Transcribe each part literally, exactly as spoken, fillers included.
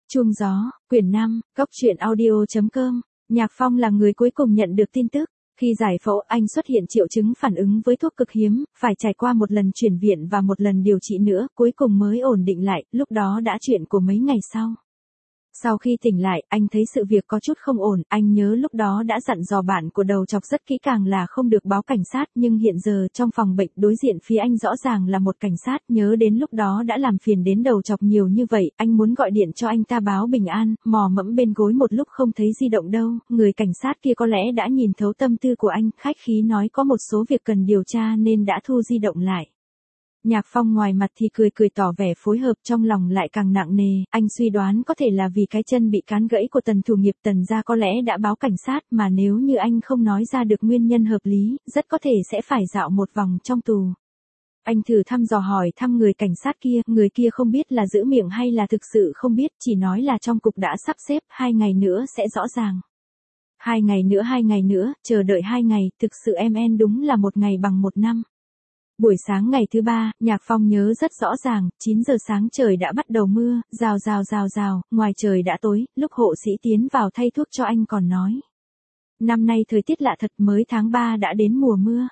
Chuông gió, quyển năm, góc truyện audio.com. Nhạc Phong là người cuối cùng nhận được tin tức. Khi giải phẫu, anh xuất hiện triệu chứng phản ứng với thuốc cực hiếm, phải trải qua một lần chuyển viện và một lần điều trị nữa, cuối cùng mới ổn định lại, lúc đó đã chuyện của mấy ngày sau. Sau khi tỉnh lại, anh thấy sự việc có chút không ổn, anh nhớ lúc đó đã dặn dò bạn của đầu chọc rất kỹ càng là không được báo cảnh sát, nhưng hiện giờ trong phòng bệnh đối diện phía anh rõ ràng là một cảnh sát, nhớ đến lúc đó đã làm phiền đến đầu chọc nhiều như vậy, anh muốn gọi điện cho anh ta báo bình an, mò mẫm bên gối một lúc không thấy di động đâu, người cảnh sát kia có lẽ đã nhìn thấu tâm tư của anh, khách khí nói có một số việc cần điều tra nên đã thu di động lại. Nhạc Phong ngoài mặt thì cười cười tỏ vẻ phối hợp, trong lòng lại càng nặng nề, anh suy đoán có thể là vì cái chân bị cán gãy của Tần thủ nghiệp Tần gia có lẽ đã báo cảnh sát, mà nếu như anh không nói ra được nguyên nhân hợp lý, rất có thể sẽ phải dạo một vòng trong tù. Anh thử thăm dò hỏi thăm người cảnh sát kia, người kia không biết là giữ miệng hay là thực sự không biết, chỉ nói là trong cục đã sắp xếp, hai ngày nữa sẽ rõ ràng. Hai ngày nữa hai ngày nữa, chờ đợi hai ngày, thực sự em en đúng là một ngày bằng một năm. Buổi sáng ngày thứ ba, Nhạc Phong nhớ rất rõ ràng, chín giờ sáng trời đã bắt đầu mưa, rào rào rào rào, ngoài trời đã tối, lúc hộ sĩ tiến vào thay thuốc cho anh còn nói. Năm nay thời tiết lạ thật, mới tháng ba đã đến mùa mưa.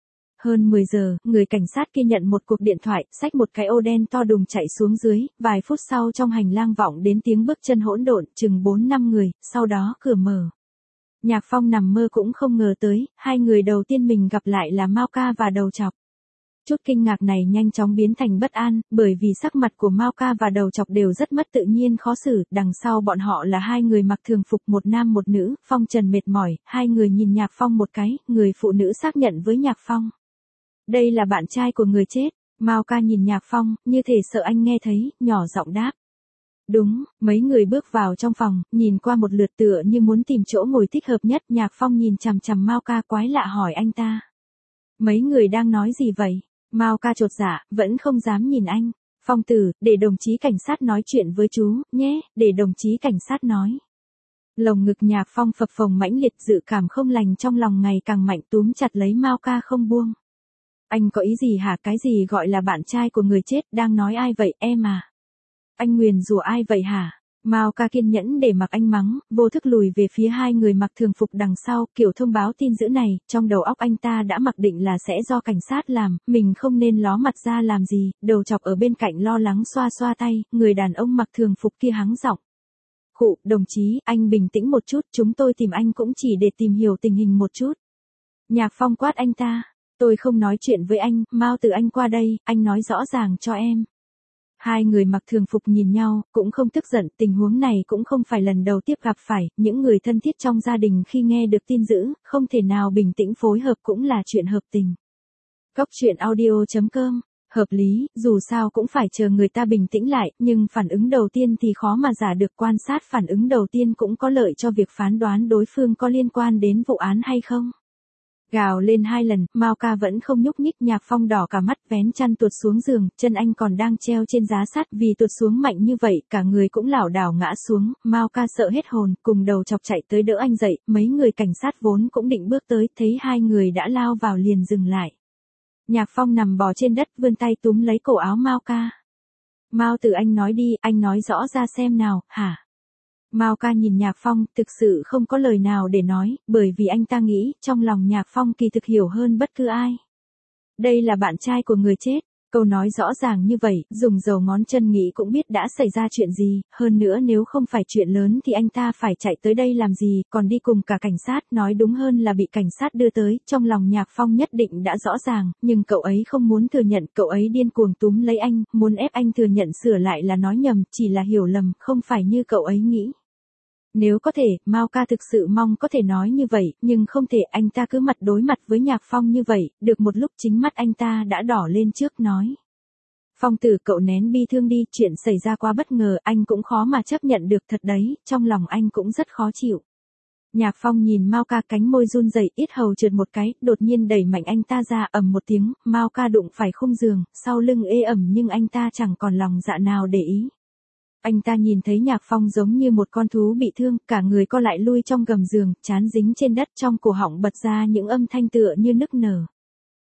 Hơn mười giờ, người cảnh sát kia nhận một cuộc điện thoại, xách một cái ô đen to đùng chạy xuống dưới, vài phút sau trong hành lang vọng đến tiếng bước chân hỗn độn, chừng bốn năm người, sau đó cửa mở. Nhạc Phong nằm mơ cũng không ngờ tới, hai người đầu tiên mình gặp lại là Mao Ca và đầu chọc. Chút kinh ngạc này nhanh chóng biến thành bất an, bởi vì sắc mặt của Mao Ca và đầu chọc đều rất mất tự nhiên khó xử, đằng sau bọn họ là hai người mặc thường phục một nam một nữ, Phong Trần mệt mỏi, hai người nhìn Nhạc Phong một cái, người phụ nữ xác nhận với Nhạc Phong. Đây là bạn trai của người chết, Mao Ca nhìn Nhạc Phong, như thể sợ anh nghe thấy, nhỏ giọng đáp. Đúng, mấy người bước vào trong phòng, nhìn qua một lượt tựa như muốn tìm chỗ ngồi thích hợp nhất, Nhạc Phong nhìn chằm chằm Mao Ca quái lạ hỏi anh ta. Mấy người đang nói gì vậy? Mao Ca chột dạ, vẫn không dám nhìn anh. Phong tử, để đồng chí cảnh sát nói chuyện với chú, nhé, để đồng chí cảnh sát nói. Lồng ngực Nhạc Phong phập phồng mãnh liệt, dự cảm không lành trong lòng ngày càng mạnh, túm chặt lấy Mao Ca không buông. Anh có ý gì hả? Cái gì gọi là bạn trai của người chết, đang nói ai vậy em à? Anh nguyền rủa ai vậy hả? Mao Ca kiên nhẫn để mặc anh mắng, vô thức lùi về phía hai người mặc thường phục đằng sau, kiểu thông báo tin dữ này, trong đầu óc anh ta đã mặc định là sẽ do cảnh sát làm, mình không nên ló mặt ra làm gì, đầu chọc ở bên cạnh lo lắng xoa xoa tay, người đàn ông mặc thường phục kia hắng giọng. Khụ, đồng chí, anh bình tĩnh một chút, chúng tôi tìm anh cũng chỉ để tìm hiểu tình hình một chút. Nhạc Phong quát anh ta, tôi không nói chuyện với anh, Mao từ anh qua đây, anh nói rõ ràng cho em. Hai người mặc thường phục nhìn nhau, cũng không tức giận, tình huống này cũng không phải lần đầu tiếp gặp phải, những người thân thiết trong gia đình khi nghe được tin dữ, không thể nào bình tĩnh phối hợp cũng là chuyện hợp tình. Góc truyện audio.com, hợp lý, dù sao cũng phải chờ người ta bình tĩnh lại, nhưng phản ứng đầu tiên thì khó mà giả được, quan sát phản ứng đầu tiên cũng có lợi cho việc phán đoán đối phương có liên quan đến vụ án hay không. Gào lên hai lần, Mao Ca vẫn không nhúc nhích, Nhạc Phong đỏ cả mắt vén chăn tuột xuống giường, chân anh còn đang treo trên giá sắt, vì tuột xuống mạnh như vậy, cả người cũng lảo đảo ngã xuống, Mao Ca sợ hết hồn, cùng đầu chọc chạy tới đỡ anh dậy, mấy người cảnh sát vốn cũng định bước tới, thấy hai người đã lao vào liền dừng lại. Nhạc Phong nằm bò trên đất, vươn tay túm lấy cổ áo Mao Ca. Mao từ anh nói đi, anh nói rõ ra xem nào, hả? Mao Ca nhìn Nhạc Phong, thực sự không có lời nào để nói, bởi vì anh ta nghĩ, trong lòng Nhạc Phong kỳ thực hiểu hơn bất cứ ai. Đây là bạn trai của người chết, câu nói rõ ràng như vậy, dùng dầu ngón chân nghĩ cũng biết đã xảy ra chuyện gì, hơn nữa nếu không phải chuyện lớn thì anh ta phải chạy tới đây làm gì, còn đi cùng cả cảnh sát, nói đúng hơn là bị cảnh sát đưa tới, trong lòng Nhạc Phong nhất định đã rõ ràng, nhưng cậu ấy không muốn thừa nhận, cậu ấy điên cuồng túm lấy anh, muốn ép anh thừa nhận sửa lại là nói nhầm, chỉ là hiểu lầm, không phải như cậu ấy nghĩ. Nếu có thể, Mao Ca thực sự mong có thể nói như vậy, nhưng không thể, anh ta cứ mặt đối mặt với Nhạc Phong như vậy, được một lúc chính mắt anh ta đã đỏ lên trước nói. Phong tử, cậu nén bi thương đi, chuyện xảy ra quá bất ngờ, anh cũng khó mà chấp nhận được thật đấy, trong lòng anh cũng rất khó chịu. Nhạc Phong nhìn Mao Ca, cánh môi run rẩy, yết hầu trượt một cái, đột nhiên đẩy mạnh anh ta ra, ầm một tiếng, Mao Ca đụng phải khung giường, sau lưng ê ẩm nhưng anh ta chẳng còn lòng dạ nào để ý. Anh ta nhìn thấy Nhạc Phong giống như một con thú bị thương, cả người co lại lui trong gầm giường, trán dính trên đất, trong cổ họng bật ra những âm thanh tựa như nức nở.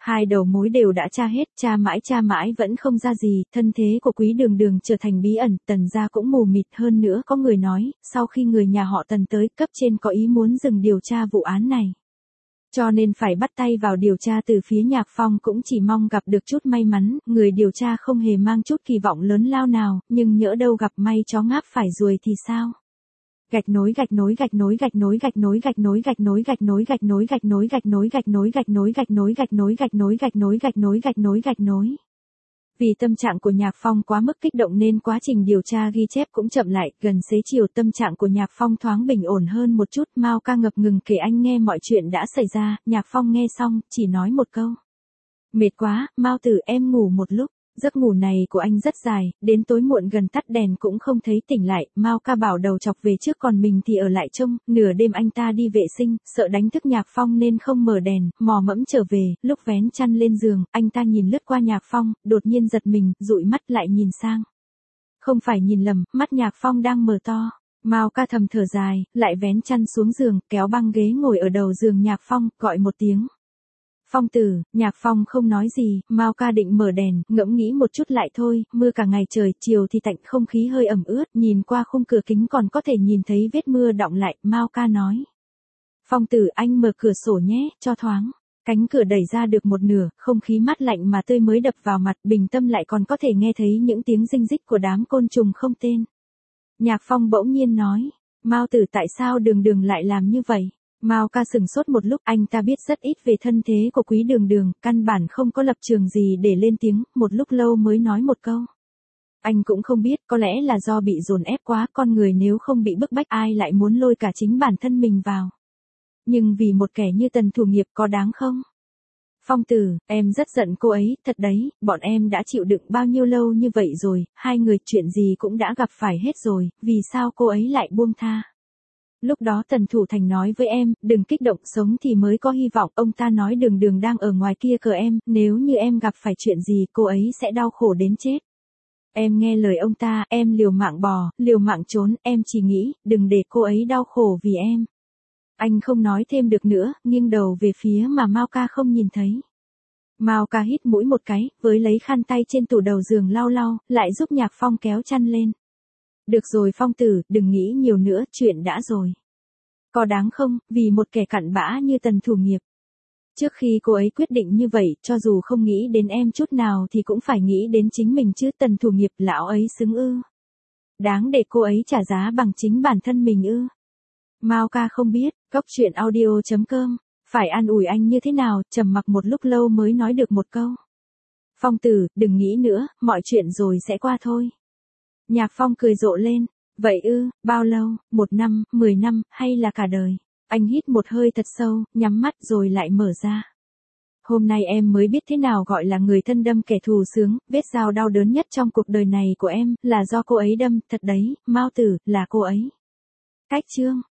Hai đầu mối đều đã tra hết, tra mãi tra mãi vẫn không ra gì, thân thế của Quý Đường Đường trở thành bí ẩn, Tần gia cũng mù mịt. Hơn nữa có người nói, sau khi người nhà họ Tần tới, cấp trên có ý muốn dừng điều tra vụ án này. Cho nên phải bắt tay vào điều tra. Từ phía Nhạc Phong cũng chỉ mong gặp được chút may mắn, người điều tra không hề mang chút kỳ vọng lớn lao nào, nhưng nhỡ đâu gặp may chó ngáp phải ruồi thì sao? Gạch nối gạch nối gạch nối gạch nối gạch nối gạch nối gạch nối gạch nối gạch nối gạch nối gạch nối gạch nối gạch nối gạch nối gạch nối gạch nối gạch nối gạch nối gạch nối gạch nối. Vì tâm trạng của Nhạc Phong quá mức kích động nên quá trình điều tra ghi chép cũng chậm lại. Gần xế chiều tâm trạng của Nhạc Phong thoáng bình ổn hơn một chút. Mao ca ngập ngừng kể anh nghe mọi chuyện đã xảy ra. Nhạc Phong nghe xong chỉ nói một câu: mệt quá, Mao tử, em ngủ một lúc. Giấc ngủ này của anh rất dài, đến tối muộn gần tắt đèn cũng không thấy tỉnh lại. Mao ca bảo đầu chọc về trước còn mình thì ở lại trông. Nửa đêm anh ta đi vệ sinh, sợ đánh thức Nhạc Phong nên không mở đèn, mò mẫm trở về. Lúc vén chăn lên giường, anh ta nhìn lướt qua Nhạc Phong, đột nhiên giật mình, dụi mắt lại nhìn sang. Không phải nhìn lầm, mắt Nhạc Phong đang mở to. Mao ca thầm thở dài, lại vén chăn xuống giường, kéo băng ghế ngồi ở đầu giường Nhạc Phong, gọi một tiếng: Phong tử. Nhạc Phong không nói gì. Mao ca định mở đèn, ngẫm nghĩ một chút lại thôi, mưa cả ngày trời, chiều thì tạnh, không khí hơi ẩm ướt, nhìn qua khung cửa kính còn có thể nhìn thấy vết mưa đọng lại. Mao ca nói: Phong tử, anh mở cửa sổ nhé, cho thoáng. Cánh cửa đẩy ra được một nửa, không khí mát lạnh mà tươi mới đập vào mặt, bình tâm lại còn có thể nghe thấy những tiếng rinh rít của đám côn trùng không tên. Nhạc Phong bỗng nhiên nói: Mao tử, tại sao Đường Đường lại làm như vậy? Mao ca sừng sốt một lúc, anh ta biết rất ít về thân thế của Quý Đường Đường, căn bản không có lập trường gì để lên tiếng, một lúc lâu mới nói một câu. Anh cũng không biết, có lẽ là do bị dồn ép quá, con người nếu không bị bức bách ai lại muốn lôi cả chính bản thân mình vào. Nhưng vì một kẻ như Tần Thủ Nghiệp có đáng không? Phong tử, em rất giận cô ấy, thật đấy, bọn em đã chịu đựng bao nhiêu lâu như vậy rồi, hai người chuyện gì cũng đã gặp phải hết rồi, vì sao cô ấy lại buông tha? Lúc đó Tần Thủ Thành nói với em, đừng kích động, sống thì mới có hy vọng. Ông ta nói Đường Đường đang ở ngoài kia cờ em, nếu như em gặp phải chuyện gì cô ấy sẽ đau khổ đến chết. Em nghe lời ông ta, em liều mạng bò, liều mạng trốn, em chỉ nghĩ, đừng để cô ấy đau khổ vì em. Anh không nói thêm được nữa, nghiêng đầu về phía mà Mao ca không nhìn thấy. Mao ca hít mũi một cái, với lấy khăn tay trên tủ đầu giường lau lau, lại giúp Nhạc Phong kéo chăn lên. Được rồi Phong tử, đừng nghĩ nhiều nữa, chuyện đã rồi. Có đáng không, vì một kẻ cặn bã như Tần Thủ Nghiệp. Trước khi cô ấy quyết định như vậy, cho dù không nghĩ đến em chút nào thì cũng phải nghĩ đến chính mình chứ. Tần Thủ Nghiệp, lão ấy xứng ư? Đáng để cô ấy trả giá bằng chính bản thân mình ư? Mao ca không biết. Cốc truyện audio chấm com. Phải an ủi anh như thế nào, trầm mặc một lúc lâu mới nói được một câu. Phong tử, đừng nghĩ nữa, mọi chuyện rồi sẽ qua thôi. Nhạc Phong cười rộ lên. Vậy ư, bao lâu, một năm, mười năm, hay là cả đời? Anh hít một hơi thật sâu, nhắm mắt rồi lại mở ra. Hôm nay em mới biết thế nào gọi là người thân đâm kẻ thù sướng, vết dao đau đớn nhất trong cuộc đời này của em, là do cô ấy đâm, thật đấy, Mao tử, là cô ấy. Cách chương.